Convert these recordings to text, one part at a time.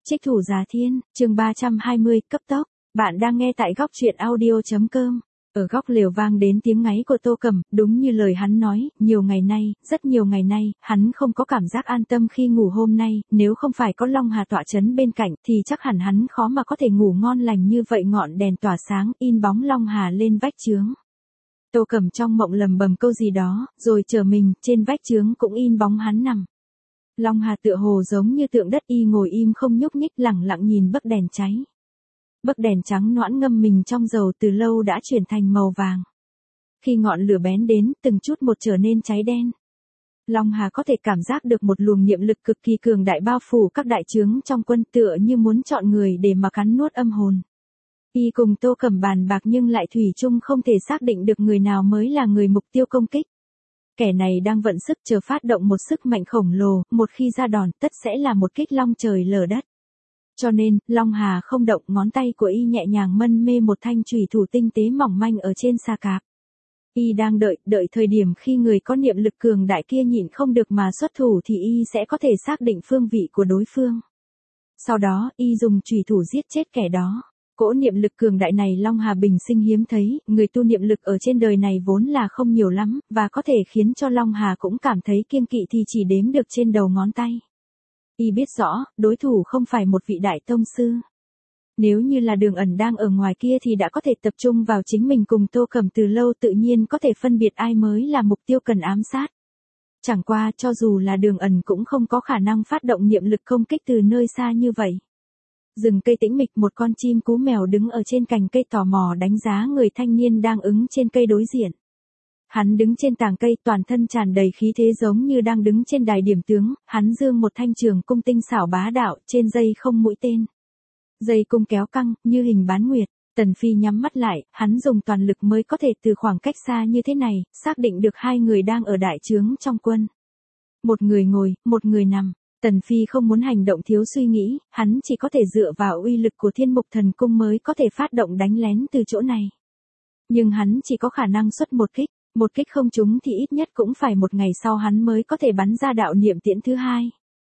Trích thủ Già Thiên, chương 320, cấp tốc. Bạn đang nghe tại góc truyện audio.com. Ở góc lều vang đến tiếng ngáy của Tô Cầm, đúng như lời hắn nói, nhiều ngày nay, rất nhiều ngày nay, hắn không có cảm giác an tâm khi ngủ hôm nay, nếu không phải có Long Hà tọa chấn bên cạnh thì chắc hẳn hắn khó mà có thể ngủ ngon lành như vậy. Ngọn đèn tỏa sáng, in bóng Long Hà lên vách chướng. Tô Cầm trong mộng lầm bầm câu gì đó, rồi chờ mình, trên vách chướng cũng in bóng hắn nằm. Long Hà tựa hồ giống như tượng đất, y ngồi im không nhúc nhích, lẳng lặng nhìn bấc đèn cháy. Bấc đèn trắng nõn ngâm mình trong dầu từ lâu đã chuyển thành màu vàng. Khi ngọn lửa bén đến, từng chút một trở nên cháy đen. Long Hà có thể cảm giác được một luồng niệm lực cực kỳ cường đại bao phủ các đại chướng trong quân, tựa như muốn chọn người để mà cắn nuốt âm hồn. Y cùng Tô Cầm bàn bạc nhưng lại thủy chung không thể xác định được người nào mới là người mục tiêu công kích. Kẻ này đang vận sức chờ phát động một sức mạnh khổng lồ, một khi ra đòn tất sẽ là một kích long trời lở đất. Cho nên, Long Hà không động, ngón tay của y nhẹ nhàng mân mê một thanh chùy thủ tinh tế mỏng manh ở trên xà cạp. Y đang đợi thời điểm khi người có niệm lực cường đại kia nhịn không được mà xuất thủ thì y sẽ có thể xác định phương vị của đối phương. Sau đó, y dùng chùy thủ giết chết kẻ đó. Cỗ niệm lực cường đại này Long Hà bình sinh hiếm thấy, người tu niệm lực ở trên đời này vốn là không nhiều lắm, và có thể khiến cho Long Hà cũng cảm thấy kiêng kỵ thì chỉ đếm được trên đầu ngón tay. Y biết rõ, đối thủ không phải một vị đại tông sư. Nếu như là Đường Ẩn đang ở ngoài kia thì đã có thể tập trung vào chính mình cùng Tô Cầm từ lâu, tự nhiên có thể phân biệt ai mới là mục tiêu cần ám sát. Chẳng qua cho dù là Đường Ẩn cũng không có khả năng phát động niệm lực công kích từ nơi xa như vậy. Rừng cây tĩnh mịch, một con chim cú mèo đứng ở trên cành cây tò mò đánh giá người thanh niên đang ứng trên cây đối diện. Hắn đứng trên tàng cây, toàn thân tràn đầy khí thế giống như đang đứng trên đài điểm tướng, hắn giương một thanh trường cung tinh xảo bá đạo, trên dây không mũi tên. Dây cung kéo căng, như hình bán nguyệt. Tần Phi nhắm mắt lại, hắn dùng toàn lực mới có thể từ khoảng cách xa như thế này, xác định được hai người đang ở đại trướng trong quân. Một người ngồi, một người nằm. Tần Phi không muốn hành động thiếu suy nghĩ, hắn chỉ có thể dựa vào uy lực của Thiên Mục Thần Cung mới có thể phát động đánh lén từ chỗ này. Nhưng hắn chỉ có khả năng xuất một kích không trúng thì ít nhất cũng phải một ngày sau hắn mới có thể bắn ra đạo niệm tiễn thứ hai.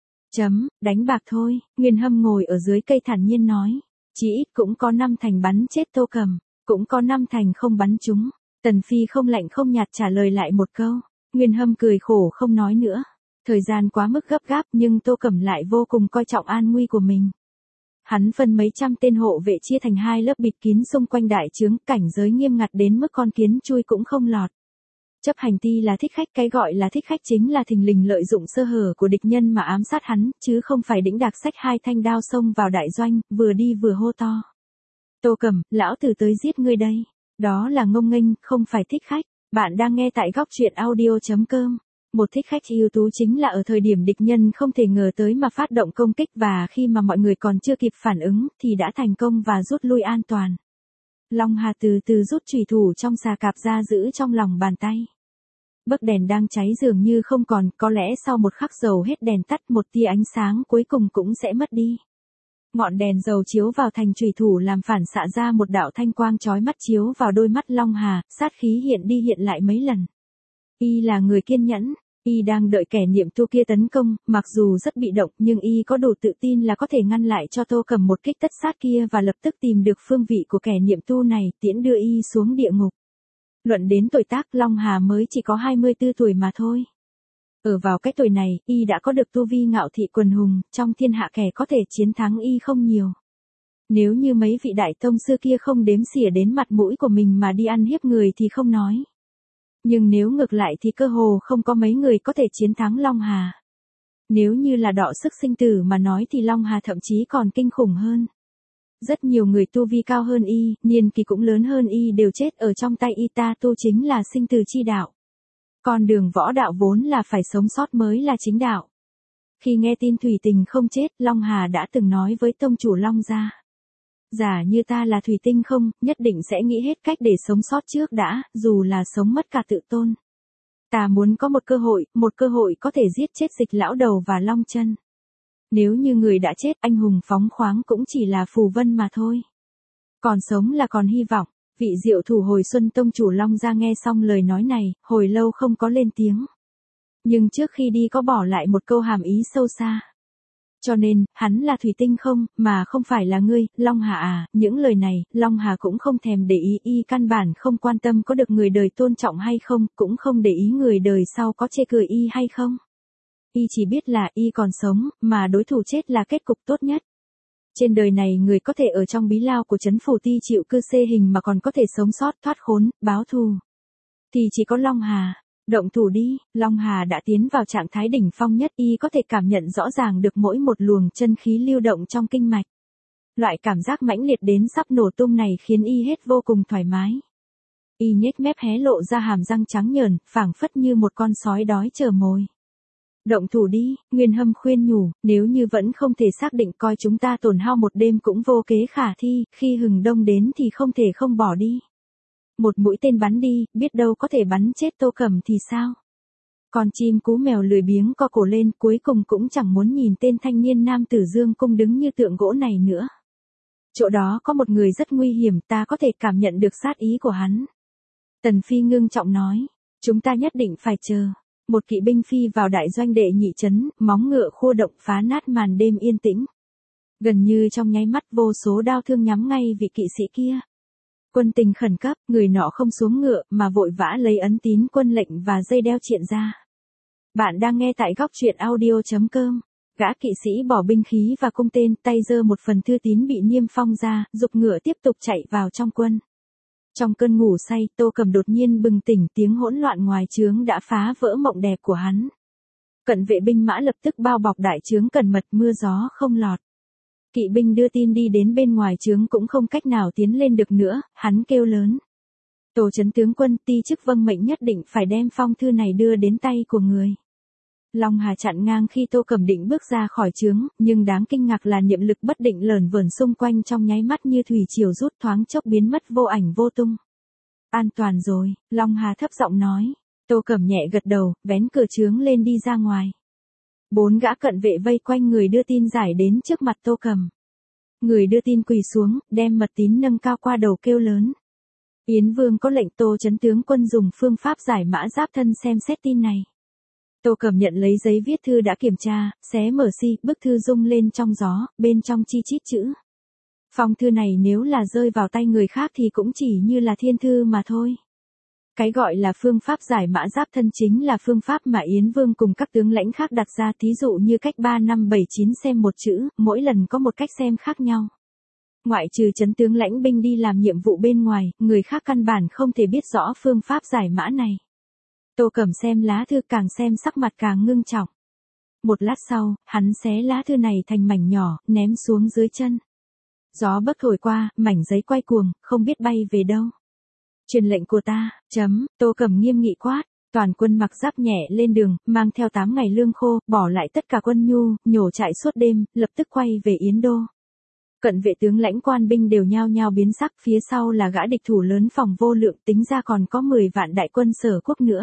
Đánh bạc thôi, Nguyên Hâm ngồi ở dưới cây thản nhiên nói. Chỉ ít cũng có 5 thành bắn chết Tô Cầm, cũng có 5 thành không bắn trúng. Tần Phi không lạnh không nhạt trả lời lại một câu. Nguyên Hâm cười khổ không nói nữa. Thời gian quá mức gấp gáp nhưng Tô Cẩm lại vô cùng coi trọng an nguy của mình. Hắn phân mấy trăm tên hộ vệ chia thành hai lớp bịt kín xung quanh đại trướng, cảnh giới nghiêm ngặt đến mức con kiến chui cũng không lọt. Chấp hành ti là thích khách, cái gọi là thích khách chính là thình lình lợi dụng sơ hở của địch nhân mà ám sát hắn, chứ không phải đĩnh đạc xách hai thanh đao xông vào đại doanh, vừa đi vừa hô to. Tô Cẩm, lão tử tới giết ngươi đây. Đó là ngông nghênh, không phải thích khách. Bạn đang nghe tại góc truyện audio.com. Một thích khách ưu tú chính là ở thời điểm địch nhân không thể ngờ tới mà phát động công kích, và khi mà mọi người còn chưa kịp phản ứng thì đã thành công và rút lui an toàn. Long Hà từ từ rút chùy thủ trong xà cạp ra giữ trong lòng bàn tay. Bấc đèn đang cháy dường như không còn, có lẽ sau một khắc dầu hết đèn tắt một tia ánh sáng cuối cùng cũng sẽ mất đi. Ngọn đèn dầu chiếu vào thành chùy thủ làm phản xạ ra một đạo thanh quang chói mắt chiếu vào đôi mắt Long Hà, sát khí hiện đi hiện lại mấy lần. Y là người kiên nhẫn, y đang đợi kẻ niệm tu kia tấn công, mặc dù rất bị động nhưng y có đủ tự tin là có thể ngăn lại cho Tô Cầm một kích tất sát kia và lập tức tìm được phương vị của kẻ niệm tu này, tiễn đưa y xuống địa ngục. Luận đến tuổi tác, Long Hà mới chỉ có 24 tuổi mà thôi. Ở vào cái tuổi này, y đã có được tu vi ngạo thị quần hùng, trong thiên hạ kẻ có thể chiến thắng y không nhiều. Nếu như mấy vị đại tông sư kia không đếm xỉa đến mặt mũi của mình mà đi ăn hiếp người thì không nói. Nhưng nếu ngược lại thì cơ hồ không có mấy người có thể chiến thắng Long Hà. Nếu như là đọ sức sinh tử mà nói thì Long Hà thậm chí còn kinh khủng hơn. Rất nhiều người tu vi cao hơn y, niên kỳ cũng lớn hơn y đều chết ở trong tay y. Ta tu chính là sinh tử chi đạo. Con đường võ đạo vốn là phải sống sót mới là chính đạo. Khi nghe tin Thủy Tình không chết, Long Hà đã từng nói với tông chủ Long gia. Giả như ta là Thủy Tinh không, nhất định sẽ nghĩ hết cách để sống sót trước đã, dù là sống mất cả tự tôn. Ta muốn có một cơ hội có thể giết chết Dịch lão đầu và Long Chân. Nếu như người đã chết, anh hùng phóng khoáng cũng chỉ là phù vân mà thôi. Còn sống là còn hy vọng. Vị Diệu Thủ Hồi Xuân tông chủ Long gia nghe xong lời nói này, hồi lâu không có lên tiếng. Nhưng trước khi đi có bỏ lại một câu hàm ý sâu xa. Cho nên, hắn là thủy tinh không, mà không phải là ngươi, Long Hà à, những lời này, Long Hà cũng không thèm để ý, y căn bản không quan tâm có được người đời tôn trọng hay không, cũng không để ý người đời sau có chê cười y hay không. Y chỉ biết là y còn sống, mà đối thủ chết là kết cục tốt nhất. Trên đời này người có thể ở trong bí lao của trấn phủ ti chịu cư xê hình mà còn có thể sống sót thoát khốn, báo thù. Thì chỉ có Long Hà. Động thủ đi, Long Hà đã tiến vào trạng thái đỉnh phong nhất, y có thể cảm nhận rõ ràng được mỗi một luồng chân khí lưu động trong kinh mạch. Loại cảm giác mãnh liệt đến sắp nổ tung này khiến y hết vô cùng thoải mái. Y nhếch mép hé lộ ra hàm răng trắng nhờn, phảng phất như một con sói đói chờ mồi. Động thủ đi, Nguyên Hâm khuyên nhủ, nếu như vẫn không thể xác định coi chúng ta tổn hao một đêm cũng vô kế khả thi, khi hừng đông đến thì không thể không bỏ đi. Một mũi tên bắn đi, biết đâu có thể bắn chết Tô Cẩm thì sao? Con chim cú mèo lười biếng co cổ lên, cuối cùng cũng chẳng muốn nhìn tên thanh niên nam tử dương cung đứng như tượng gỗ này nữa. Chỗ đó có một người rất nguy hiểm, ta có thể cảm nhận được sát ý của hắn. Tần Phi ngưng trọng nói, chúng ta nhất định phải chờ. Một kỵ binh phi vào đại doanh đệ nhị trấn, móng ngựa khô động phá nát màn đêm yên tĩnh. Gần như trong nháy mắt vô số đao thương nhắm ngay vị kỵ sĩ kia. Quân tình khẩn cấp, người nọ không xuống ngựa mà vội vã lấy ấn tín quân lệnh và dây đeo triện ra. Bạn đang nghe tại góc truyện audio.com. Gã kỵ sĩ bỏ binh khí và cung tên, tay giơ một phần thư tín bị niêm phong ra, giục ngựa tiếp tục chạy vào trong quân. Trong cơn ngủ say, Tô Cẩm đột nhiên bừng tỉnh, tiếng hỗn loạn ngoài trướng đã phá vỡ mộng đẹp của hắn. Cận vệ binh mã lập tức bao bọc đại trướng cẩn mật, mưa gió không lọt. Kỵ binh đưa tin đi đến bên ngoài trướng cũng không cách nào tiến lên được nữa, hắn kêu lớn. Tổ trấn tướng quân, ti chức vâng mệnh nhất định phải đem phong thư này đưa đến tay của người. Long Hà chặn ngang khi Tô Cẩm định bước ra khỏi trướng, nhưng đáng kinh ngạc là niệm lực bất định lởn vởn xung quanh trong nháy mắt như thủy triều rút, thoáng chốc biến mất vô ảnh vô tung. An toàn rồi, Long Hà thấp giọng nói. Tô Cẩm nhẹ gật đầu, vén cửa trướng lên đi ra ngoài. 4 gã cận vệ vây quanh người đưa tin giải đến trước mặt Tô Cẩm. Người đưa tin quỳ xuống, đem mật tín nâng cao qua đầu kêu lớn. Yến Vương có lệnh Tô trấn tướng quân dùng phương pháp giải mã giáp thân xem xét tin này. Tô Cẩm nhận lấy giấy viết thư đã kiểm tra, xé mở bức thư rung lên trong gió, bên trong chi chít chữ. Phong thư này nếu là rơi vào tay người khác thì cũng chỉ như là thiên thư mà thôi. Cái gọi là phương pháp giải mã giáp thân chính là phương pháp mà Yến Vương cùng các tướng lãnh khác đặt ra, thí dụ như cách 3, 5, 7, 9 xem một chữ, mỗi lần có một cách xem khác nhau. Ngoại trừ trấn tướng lãnh binh đi làm nhiệm vụ bên ngoài, người khác căn bản không thể biết rõ phương pháp giải mã này. Tô Cẩm xem lá thư càng xem sắc mặt càng ngưng trọng. Một lát sau, hắn xé lá thư này thành mảnh nhỏ, ném xuống dưới chân. Gió bấc thổi qua, mảnh giấy quay cuồng, không biết bay về đâu. Truyền lệnh của ta, Tô Cẩm nghiêm nghị quát, toàn quân mặc giáp nhẹ lên đường, mang theo 8 ngày lương khô, bỏ lại tất cả quân nhu, nhổ trại suốt đêm, lập tức quay về Yến Đô. Cận vệ tướng lãnh quan binh đều nhao nhao biến sắc, phía sau là gã địch thủ lớn phòng vô lượng, tính ra còn có 10 vạn đại quân Sở Quốc nữa.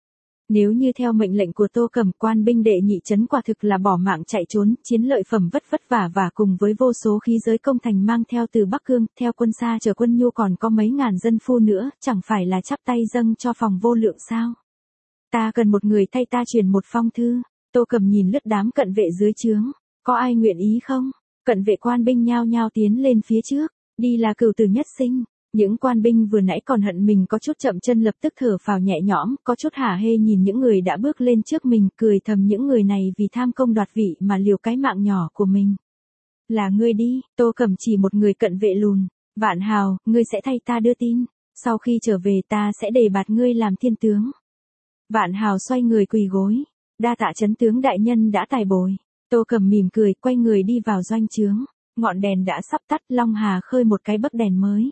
Nếu như theo mệnh lệnh của Tô Cẩm, quan binh đệ nhị trấn quả thực là bỏ mạng chạy trốn, chiến lợi phẩm vất vả và cùng với vô số khí giới công thành mang theo từ Bắc Cương, theo quân xa chở quân nhu còn có mấy ngàn dân phu nữa, chẳng phải là chắp tay dâng cho phòng vô lượng sao? Ta cần một người thay ta truyền một phong thư. Tô Cẩm nhìn lướt đám cận vệ dưới trướng, có ai nguyện ý không? Cận vệ quan binh nhao nhao tiến lên phía trước, đi là cửu tử nhất sinh. Những quan binh vừa nãy còn hận mình có chút chậm chân lập tức thở phào nhẹ nhõm, có chút hả hê nhìn những người đã bước lên trước mình, cười thầm những người này vì tham công đoạt vị mà liều cái mạng nhỏ của mình. Là ngươi đi, Tô Cẩm chỉ một người cận vệ lùn. Vạn Hào, ngươi sẽ thay ta đưa tin. Sau khi trở về ta sẽ đề bạt ngươi làm thiên tướng. Vạn Hào xoay người quỳ gối. Đa tạ trấn tướng đại nhân đã tài bồi. Tô Cẩm mỉm cười, quay người đi vào doanh trướng. Ngọn đèn đã sắp tắt, Long Hà khơi một cái bấc đèn mới.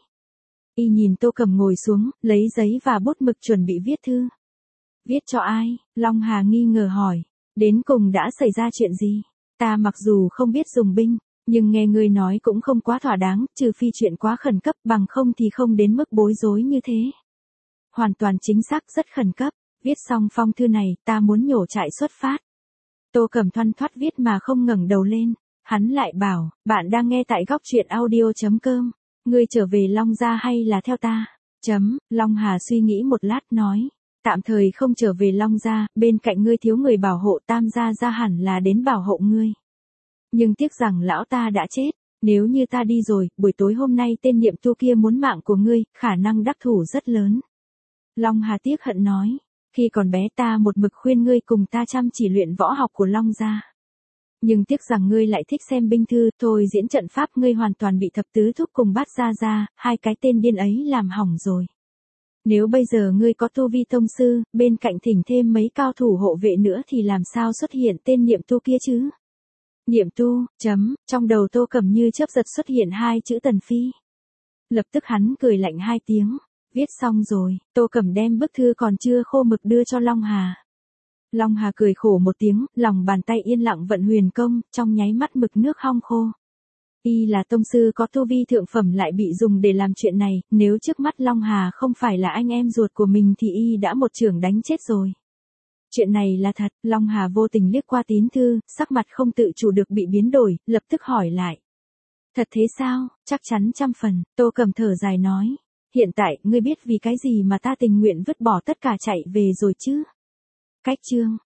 Y nhìn Tô Cẩm ngồi xuống, lấy giấy và bút mực chuẩn bị viết thư. Viết cho ai? Long Hà nghi ngờ hỏi. Đến cùng đã xảy ra chuyện gì? Ta mặc dù không biết dùng binh, nhưng nghe ngươi nói cũng không quá thỏa đáng, trừ phi chuyện quá khẩn cấp, bằng không thì không đến mức bối rối như thế. Hoàn toàn chính xác, rất khẩn cấp. Viết xong phong thư này, ta muốn nhổ trại xuất phát. Tô Cẩm thoăn thoắt viết mà không ngẩng đầu lên. Hắn lại bảo, bạn đang nghe tại góc truyện audio.com. Ngươi trở về Long gia hay là theo ta? Long Hà suy nghĩ một lát nói. Tạm thời không trở về Long gia, bên cạnh ngươi thiếu người bảo hộ, Tam gia gia hẳn là đến bảo hộ ngươi. Nhưng tiếc rằng lão ta đã chết. Nếu như ta đi rồi, buổi tối hôm nay tên niệm tu kia muốn mạng của ngươi, khả năng đắc thủ rất lớn. Long Hà tiếc hận nói. Khi còn bé ta một mực khuyên ngươi cùng ta chăm chỉ luyện võ học của Long gia. Nhưng tiếc rằng ngươi lại thích xem binh thư, thôi diễn trận pháp ngươi hoàn toàn bị thập tứ thúc cùng Bát Gia Gia, hai cái tên điên ấy làm hỏng rồi. Nếu bây giờ ngươi có tu vi tông sư, bên cạnh thỉnh thêm mấy cao thủ hộ vệ nữa thì làm sao xuất hiện tên niệm tu kia chứ? Niệm tu, trong đầu Tô Cẩm như chớp giật xuất hiện hai chữ Tần Phi. Lập tức hắn cười lạnh hai tiếng, viết xong rồi, Tô Cẩm đem bức thư còn chưa khô mực đưa cho Long Hà. Long Hà cười khổ một tiếng, lòng bàn tay yên lặng vận huyền công, trong nháy mắt mực nước hong khô. Y là tông sư có tu vi thượng phẩm lại bị dùng để làm chuyện này, nếu trước mắt Long Hà không phải là anh em ruột của mình thì Y đã một chưởng đánh chết rồi. Chuyện này là thật, Long Hà vô tình liếc qua tín thư, sắc mặt không tự chủ được bị biến đổi, lập tức hỏi lại. Thật thế sao, chắc chắn 100%, Tô Cẩm thở dài nói. Hiện tại, ngươi biết vì cái gì mà ta tình nguyện vứt bỏ tất cả chạy về rồi chứ? Cách chương